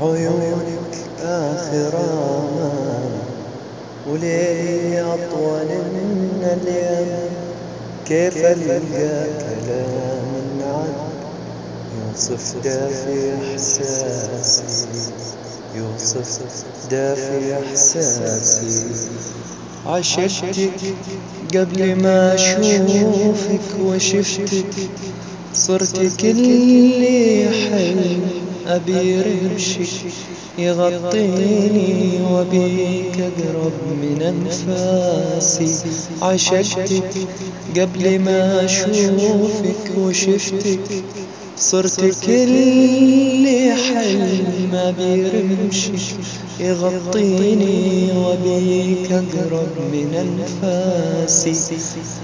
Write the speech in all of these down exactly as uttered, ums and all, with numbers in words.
عيونك آخر آمال، وليلي أطول من اليم. كيف ألقى كلام عذب يوصف دافي إحساسي، يوصف دافي إحساسي. عشقتك قبل ما أشوفك وشفتك، صرت كل حلم أبي رمشك يغطيني وبيك أقرب من أنفاسي. عشقتك قبل ما أشوفك وشفتك، صرت كل حلم أبي رمشك يغطيني وبيك أقرب من أنفاسي.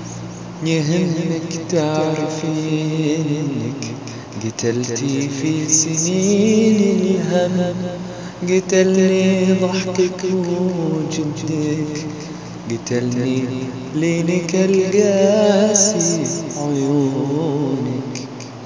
يهمك تعرفين إنك قتلتي في سنين الهم، قتلني ضحكك وجدك، قتلني لينك القاسي. عيونك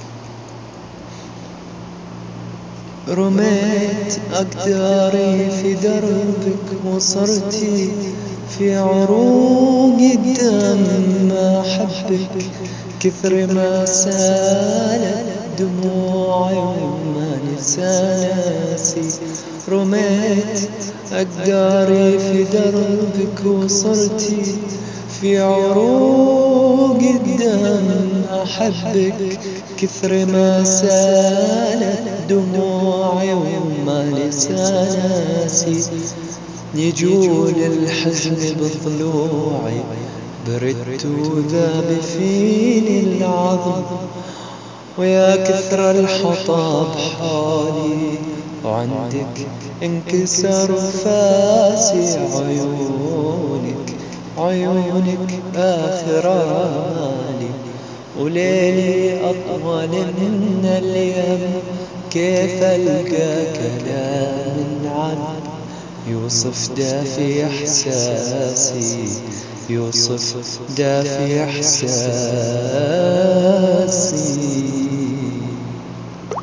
رميت أقداري في دربك، وصرتي في عروق الدم. ما أحبك كثر ما سالت دموعي وما نساناسي. رميت أقداري في دربك، وصرتي في عروق الدم. أحبك كثر ما سالت دموعي وما نساناسي. يجول الحزن بضلوعي، بردت وذاب فيني العظم، ويا كثر الحطب حالي وعندك انكسر فاسي. عيونك عيونك آخر آمالي، وليلي أطول من اليم. كيف ألقى كلام عذب يوصف دافي إحساسي، يوصف دافي إحساسي.